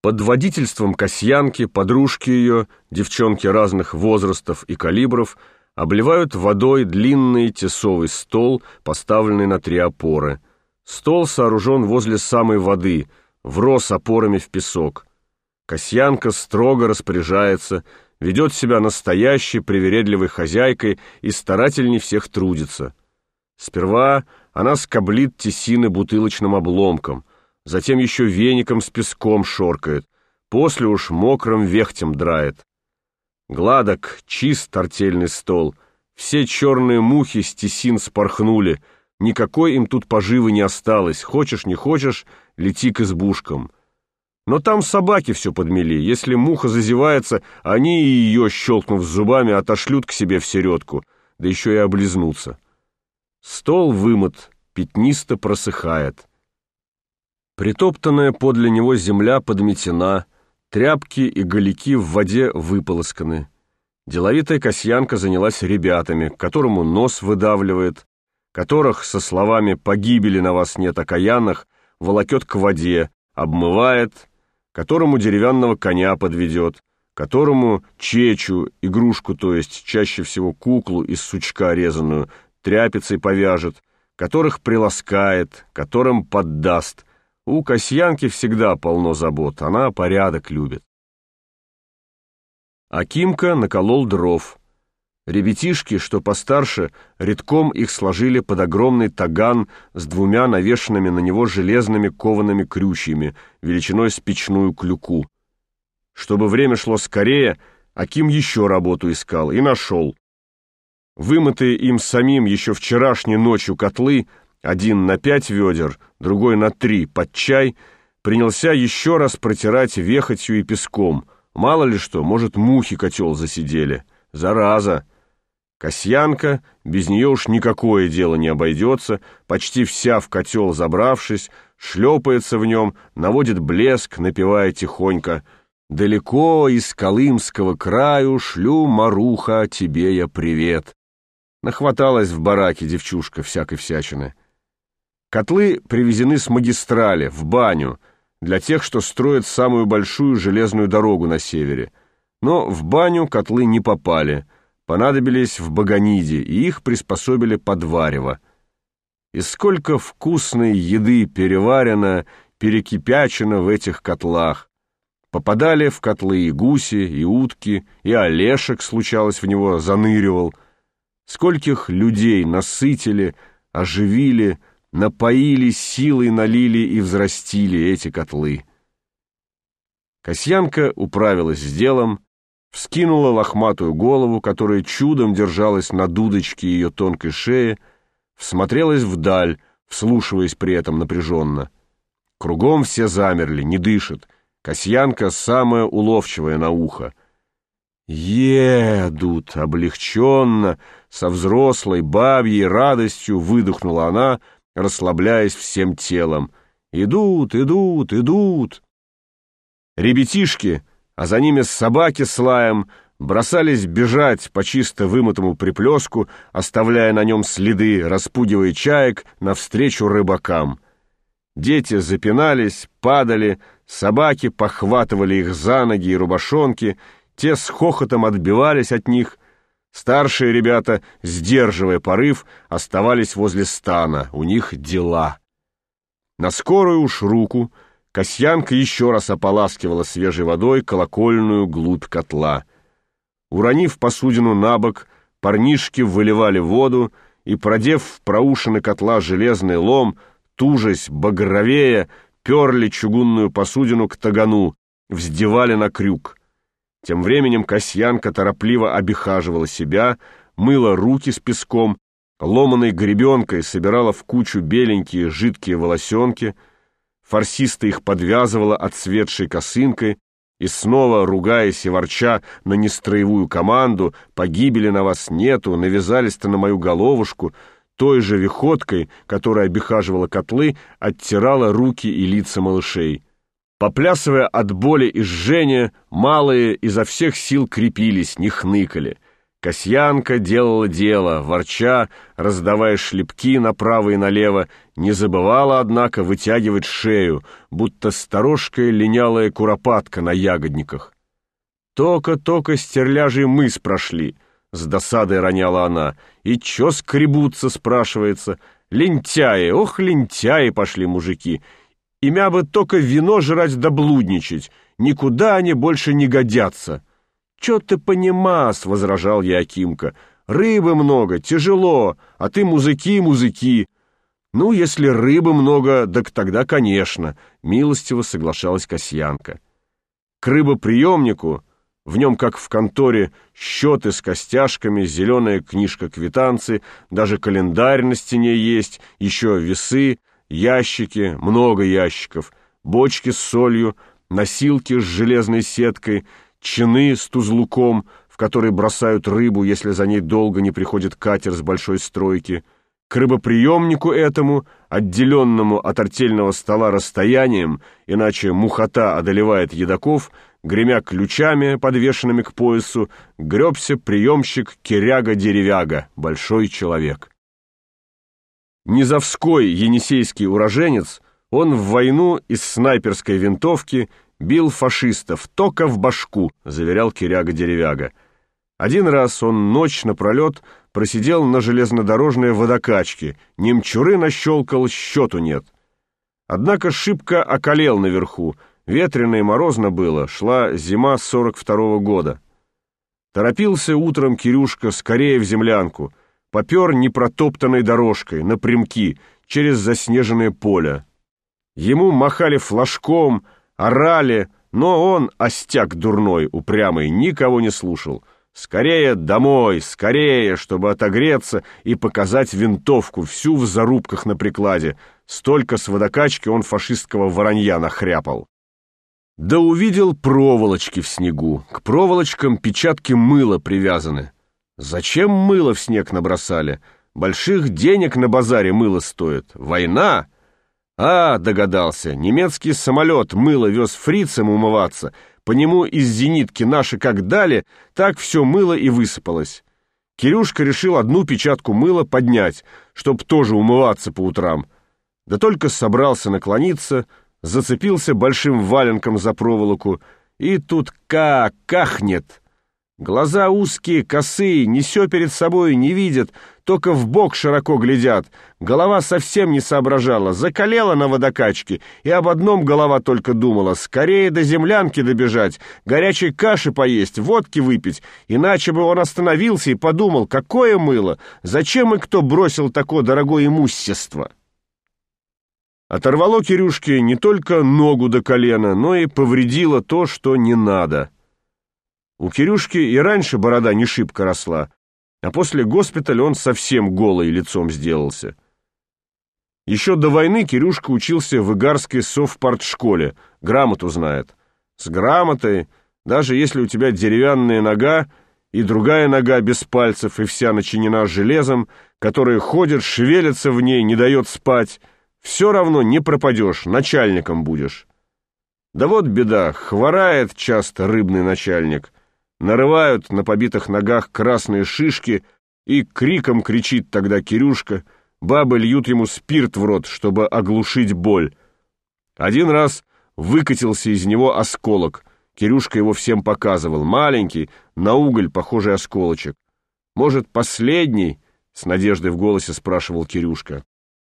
Под водительством Касьянки подружки ее, девчонки разных возрастов и калибров, обливают водой длинный тесовый стол, поставленный на 3 опоры. Стол сооружен возле самой воды, врос опорами в песок. Касьянка строго распоряжается, ведет себя настоящей привередливой хозяйкой и старательней всех трудится. Сперва она скоблит тесины бутылочным обломком, затем еще веником с песком шоркает, после уж мокрым вехтем драет. Гладок, чист артельный стол, все черные мухи с тесин спорхнули, никакой им тут поживы не осталось, хочешь не хочешь, лети к избушкам. Но там собаки все подмели, если муха зазевается, они и ее, щелкнув зубами, отошлют к себе в середку, да еще и облизнутся. Стол вымыт, пятнисто просыхает. Притоптанная подле него земля подметена, тряпки и голяки в воде выполосканы. Деловитая Касьянка занялась ребятами, которому нос выдавливает, которых со словами «погибели на вас нет окаянных» волокет к воде, обмывает, которому деревянного коня подведет, которому чечу, игрушку, то есть чаще всего куклу из сучка резаную, тряпицей повяжет, которых приласкает, которым поддаст. У Касьянки всегда полно забот, она порядок любит. Акимка наколол дров. Ребятишки, что постарше, редком их сложили под огромный таган с 2 навешанными на него железными коваными крючьями, величиной с печную клюку. Чтобы время шло скорее, Аким еще работу искал и нашел. Вымытые им самим еще вчерашней ночью котлы, один на 5 ведер, другой на 3, под чай, принялся еще раз протирать вехотью и песком. Мало ли что, может, мухи котел засидели. Зараза! Касьянка, без нее уж никакое дело не обойдется, почти вся в котел забравшись, шлепается в нем, наводит блеск, напевая тихонько: «Далеко из Колымского краю шлю, Маруха, тебе я привет». Нахваталась в бараке девчушка всякой всячины. Котлы привезены с магистрали, в баню, для тех, что строят самую большую железную дорогу на севере. Но в баню котлы не попали, понадобились в Баганиде, и их приспособили под варево. И сколько вкусной еды переварено, перекипячено в этих котлах. Попадали в котлы и гуси, и утки, и Олешек, случалось, в него заныривал. Скольких людей насытили, оживили, напоили, силой налили и взрастили эти котлы. Касьянка управилась с делом, вскинула лохматую голову, которая чудом держалась на дудочке ее тонкой шеи, всмотрелась вдаль, вслушиваясь при этом напряженно. Кругом все замерли, не дышат. Касьянка самая уловчивая на ухо. «Едут!» — облегченно, со взрослой бабьей радостью выдохнула она, расслабляясь всем телом. «Идут, идут, идут!» Ребятишки, а за ними собаки с лаем, бросались бежать по чисто вымытому приплеску, оставляя на нем следы, распугивая чаек навстречу рыбакам. Дети запинались, падали, собаки похватывали их за ноги и рубашонки, те с хохотом отбивались от них. Старшие ребята, сдерживая порыв, оставались возле стана, у них дела. На скорую уж руку Касьянка еще раз ополаскивала свежей водой колокольную глубь котла. Уронив посудину на бок, парнишки выливали воду и, продев в проушины котла железный лом, тужась, багровея, перли чугунную посудину к тагану, вздевали на крюк. Тем временем Касьянка торопливо обихаживала себя, мыла руки с песком, ломаной гребенкой собирала в кучу беленькие жидкие волосенки, фарсисто их подвязывала отцветшей косынкой и снова, ругаясь и ворча на нестроевую команду «погибели на вас нету, навязались-то на мою головушку», той же виходкой, которая обихаживала котлы, оттирала руки и лица малышей. Поплясывая от боли и жжения, малые изо всех сил крепились, не хныкали. Касьянка делала дело, ворча, раздавая шлепки направо и налево, не забывала, однако, вытягивать шею, будто сторожкая линялая куропатка на ягодниках. «Тока-тока стерляжий мыс прошли», — с досадой роняла она. «И чё скребутся?» — спрашивается. «Лентяи, ох, лентяи пошли мужики! Имя бы только вино жрать да блудничать, никуда они больше не годятся». «Чё ты понимас?» — возражал Якимка. «Рыбы много, тяжело, а ты музыки». «Ну, если рыбы много, так тогда, конечно», — милостиво соглашалась Касьянка. К рыбоприемнику, в нем, как в конторе, счеты с костяшками, зеленая книжка квитанций, даже календарь на стене есть, еще весы, ящики, много ящиков, бочки с солью, носилки с железной сеткой, чины с тузлуком, в который бросают рыбу, если за ней долго не приходит катер с большой стройки. К рыбоприемнику этому, отделенному от артельного стола расстоянием, иначе мухота одолевает едоков, гремя ключами, подвешенными к поясу, гребся приемщик Киряга-Деревяга, большой человек. Низовской енисейский уроженец, он в войну из снайперской винтовки бил фашистов тока в башку, заверял Киряга-Деревяга. Один раз он ночь напролет просидел на железнодорожной водокачке, немчуры нащелкал, счету нет. Однако шибко околел наверху, ветрено и морозно было, шла зима 42-го года. Торопился утром Кирюшка скорее в землянку, попер непротоптанной дорожкой, напрямки, через заснеженное поле. Ему махали флажком, орали, но он, остяк дурной, упрямый, никого не слушал. Скорее домой, скорее, чтобы отогреться и показать винтовку, всю в зарубках на прикладе. Столько с водокачки он фашистского воронья нахряпал. Да увидел проволочки в снегу. К проволочкам печатки мыла привязаны. Зачем мыло в снег набросали? Больших денег на базаре мыло стоит. Война? А, догадался, немецкий самолет мыло вез фрицам умываться. По нему из зенитки наши как дали, так все мыло и высыпалось. Кирюшка решил одну печатку мыла поднять, чтоб тоже умываться по утрам. Да только собрался наклониться, зацепился большим валенком за проволоку, и тут кахнет. Глаза узкие, косые, ни сё перед собой не видят, только в бок широко глядят. Голова совсем не соображала, закалела на водокачке, и об одном голова только думала: скорее до землянки добежать, горячей каши поесть, водки выпить, иначе бы он остановился и подумал: какое мыло, зачем и кто бросил такое дорогое имущество. Оторвало Кирюшке не только ногу до колена, но и повредило то, что не надо. У Кирюшки и раньше борода не шибко росла, а после госпиталя он совсем голый лицом сделался. Еще до войны Кирюшка учился в Игарской совпартшколе, грамоту знает. С грамотой, даже если у тебя деревянная нога и другая нога без пальцев и вся начинена железом, которое ходит, шевелится в ней, не дает спать, все равно не пропадешь, начальником будешь. Да вот беда, хворает часто рыбный начальник. Нарывают на побитых ногах красные шишки, и криком кричит тогда Кирюшка. Бабы льют ему спирт в рот, чтобы оглушить боль. Один раз выкатился из него осколок. Кирюшка его всем показывал. Маленький, на уголь похожий осколочек. «Может, последний?» — с надеждой в голосе спрашивал Кирюшка.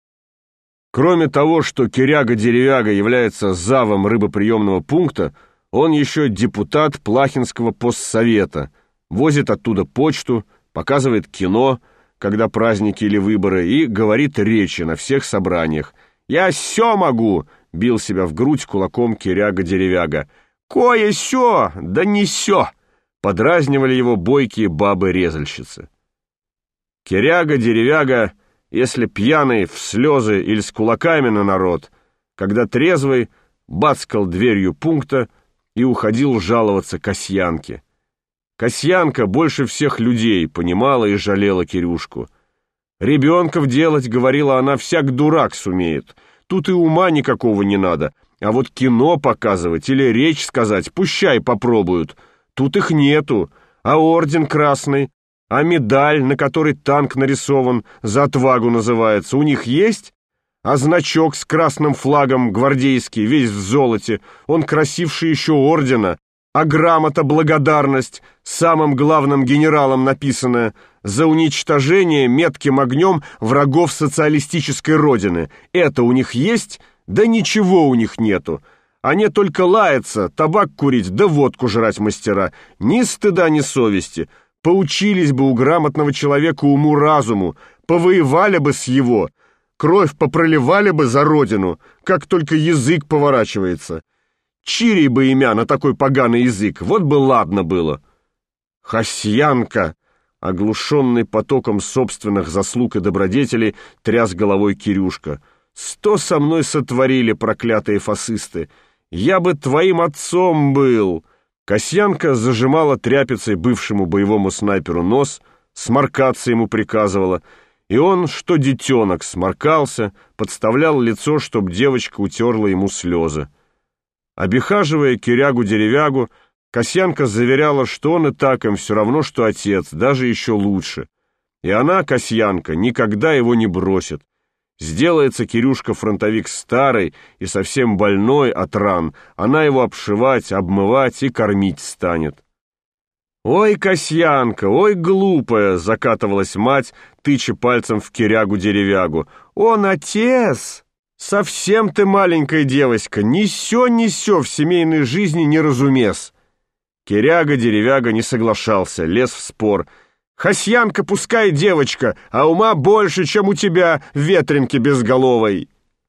Кроме того, что Киряга-Деревяга является завом рыбоприемного пункта, он еще депутат Плахинского постсовета, возит оттуда почту, показывает кино, когда праздники или выборы, и говорит речи на всех собраниях. «Я сё могу!» — бил себя в грудь кулаком Киряга-Деревяга. «Кое-сё, да не сё!» — подразнивали его бойкие бабы-резальщицы. Киряга-Деревяга, если пьяный, в слезы или с кулаками на народ, когда трезвый, бацкал дверью пункта и уходил жаловаться Касьянке. Касьянка больше всех людей понимала и жалела Кирюшку. «Ребенков делать, — говорила она, — всяк дурак сумеет. Тут и ума никакого не надо, а вот кино показывать или речь сказать пущай попробуют. Тут их нету, а орден красный, а медаль, на которой танк нарисован, за отвагу называется, у них есть? А значок с красным флагом гвардейский, весь в золоте, он красивше еще ордена, а грамота «Благодарность» самым главным генералом написанная за уничтожение метким огнем врагов социалистической родины. Это у них есть? Да ничего у них нету. Они только лаются, табак курить да водку жрать мастера. Ни стыда, ни совести. Поучились бы у грамотного человека уму-разуму, повоевали бы с его, кровь попроливали бы за родину, как только язык поворачивается. Чирий бы имя на такой поганый язык, вот бы ладно было. Хасьянка, оглушенный потоком собственных заслуг и добродетелей, тряс головой Кирюшка. 100 со мной сотворили проклятые фашисты. Я бы твоим отцом был. Касьянка зажимала тряпицей бывшему боевому снайперу нос, сморкаться ему приказывала, и он, что детенок, сморкался, подставлял лицо, чтоб девочка утерла ему слезы. Обихаживая Кирягу-деревягу, Касьянка заверяла, что он и так им все равно, что отец, даже еще лучше. И она, Касьянка, никогда его не бросит. Сделается Кирюшка-фронтовик старый и совсем больной от ран, она его обшивать, обмывать и кормить станет. «Ой, Касьянка, ой, глупая!» — закатывалась мать, тыча пальцем в Кирягу-деревягу. «Он отец! Совсем ты маленькая девочка, несё в семейной жизни неразумес!» Киряга-деревяга не соглашался, лез в спор. «Хасьянка пускай девочка, а ума больше, чем у тебя, ветренки безголовой!»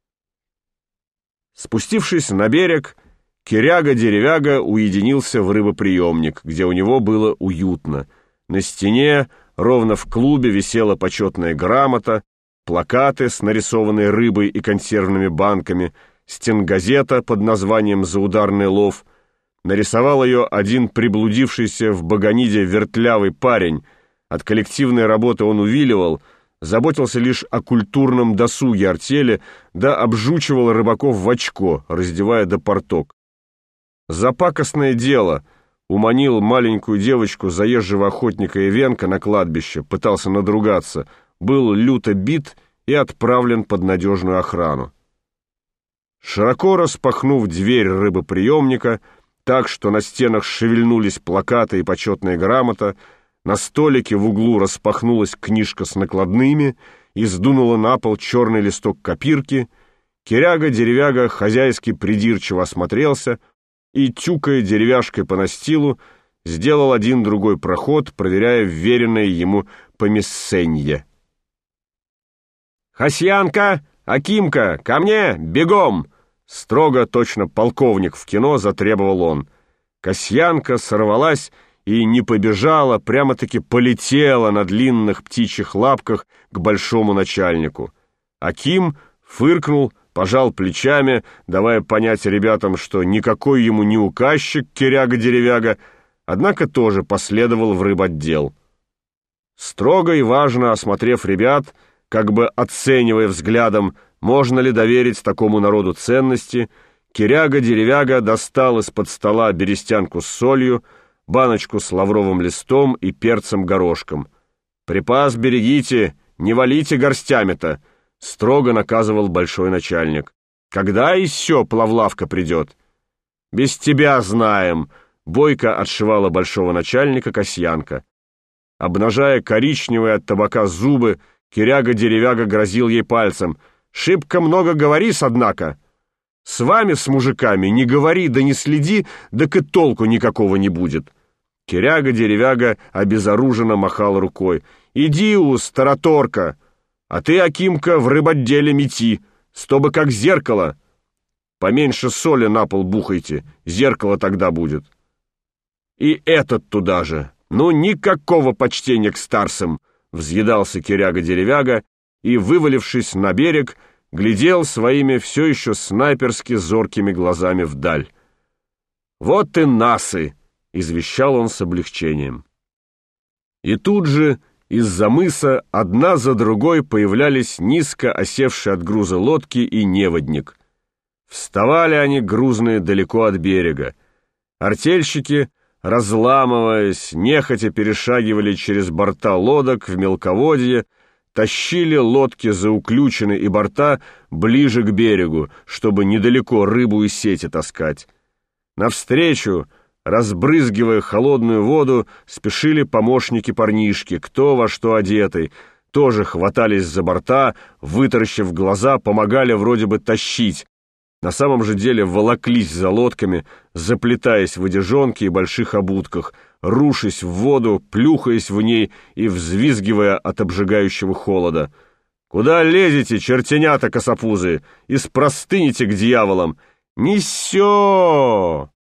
Спустившись на берег, Киряга-деревяга уединился в рыбоприемник, где у него было уютно. На стене, ровно в клубе, висела почетная грамота, плакаты с нарисованной рыбой и консервными банками, стенгазета под названием «За ударный лов». Нарисовал ее один приблудившийся в Баганиде вертлявый парень. От коллективной работы он увиливал, заботился лишь о культурном досуге артели, да обжучивал рыбаков в очко, раздевая до порток. За пакостное дело уманил маленькую девочку заезжего охотника Ивенка на кладбище, пытался надругаться, был люто бит и отправлен под надежную охрану. Широко распахнув дверь рыбоприемника, так что на стенах шевельнулись плакаты и почетная грамота, на столике в углу распахнулась книжка с накладными и сдунула на пол черный листок копирки, Киряга-деревяга хозяйски придирчиво осмотрелся и, тюкая деревяшкой по настилу, сделал один-другой проход, проверяя вверенное ему помессенье. «Хасьянка, Акимка, ко мне, бегом!» Строго, точно полковник в кино, затребовал он. Касьянка сорвалась и не побежала, прямо-таки полетела на длинных птичьих лапках к большому начальнику. Аким фыркнул, пожал плечами, давая понять ребятам, что никакой ему не указчик Киряга-деревяга, однако тоже последовал в рыботдел. Строго и важно осмотрев ребят, как бы оценивая взглядом, можно ли доверить такому народу ценности, Киряга-деревяга достал из-под стола берестянку с солью, баночку с лавровым листом и перцем-горошком. «Припас берегите, не валите горстями-то!» — строго наказывал большой начальник. «Когда еще плавлавка придет?» «Без тебя знаем!» — бойко отшивала большого начальника Касьянка. Обнажая коричневые от табака зубы, Киряга-деревяга грозил ей пальцем. «Шибко много говоришь, однако. С вами, с мужиками, не говори да не следи, так и толку никакого не будет». Киряга-деревяга обезоруженно махал рукой. «Иди, староторка, а ты, Акимка, в рыботделе мети, стобы как зеркало. Поменьше соли на пол бухайте, зеркало тогда будет. И этот туда же. Ну, никакого почтения к старцам!» Взъедался Киряга-деревяга и, вывалившись на берег, глядел своими все еще снайперски зоркими глазами вдаль. «Вот и насы!» — извещал он с облегчением. И тут же из-за мыса одна за другой появлялись низко осевшие от груза лодки и неводник. Вставали они грузные далеко от берега. Артельщики, разламываясь, нехотя перешагивали через борта лодок в мелководье, тащили лодки зауключены и борта ближе к берегу, чтобы недалеко рыбу и сети таскать. Навстречу, разбрызгивая холодную воду, спешили помощники парнишки, кто во что одетый, тоже хватались за борта, вытаращив глаза, помогали вроде бы тащить. На самом же деле волоклись за лодками, заплетаясь в одежонке и больших обутках, рушась в воду, плюхаясь в ней и взвизгивая от обжигающего холода. «Куда лезете, чертенята косопузы? Испростыните к дьяволам! Несё!»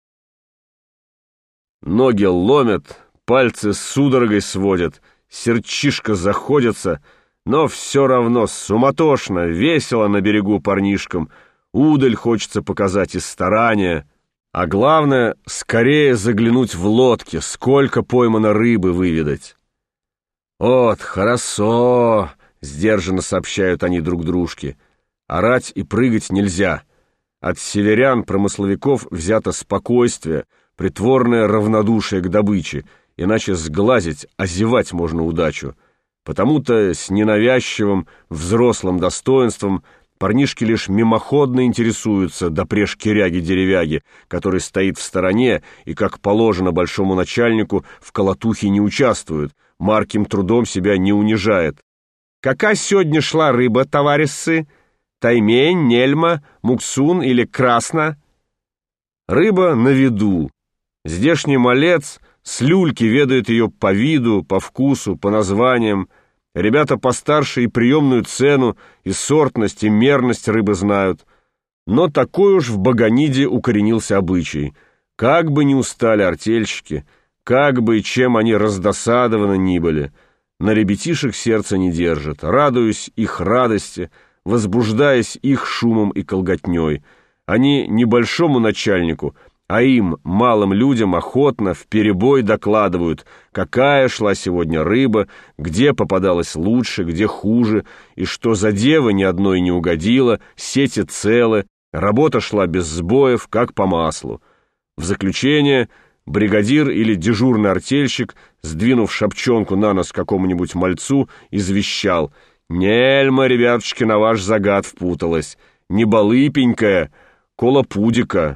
Ноги ломят, пальцы судорогой сводят, сердчишко заходится, но все равно суматошно, весело на берегу парнишкам, удаль хочется показать и старания, а главное, скорее заглянуть в лодки, сколько поймано рыбы выведать. «Вот, хорошо!» — сдержанно сообщают они друг дружке. «Орать и прыгать нельзя. От северян-промысловиков взято спокойствие, притворное равнодушие к добыче, иначе сглазить, озевать можно удачу. Потому-то с ненавязчивым взрослым достоинством парнишки лишь мимоходно интересуются допреж киряги-деревяги, который стоит в стороне и, как положено большому начальнику, в колотухе не участвует, марким трудом себя не унижает. «Какая сегодня шла рыба, товарищи? Таймень, нельма, муксун или красна?» Рыба на виду. Здешний малец с люльки ведает ее по виду, по вкусу, по названиям. Ребята постарше и приемную цену, и сортность, и мерность рыбы знают. Но такой уж в Баганиде укоренился обычай. Как бы ни устали артельщики, как бы и чем они раздосадованы ни были, на ребятишек сердце не держит, радуясь их радости, возбуждаясь их шумом и колготней. Они небольшому начальнику, а им, малым людям, охотно вперебой докладывают, какая шла сегодня рыба, где попадалась лучше, где хуже, и что за девы ни одной не угодило, сети целы, работа шла без сбоев, как по маслу. В заключение бригадир или дежурный артельщик, сдвинув шапчонку на нос какому-нибудь мальцу, извещал: «Нельма, ребятушки, на ваш загад впуталась, не балыпенькая, колопудика».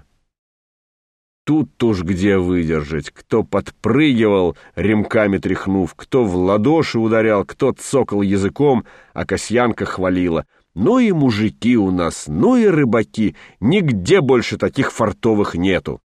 Тут уж где выдержать, кто подпрыгивал, ремками тряхнув, кто в ладоши ударял, кто цокал языком, а Касьянка хвалила: «Ну и мужики у нас, ну и рыбаки, нигде больше таких фартовых нету».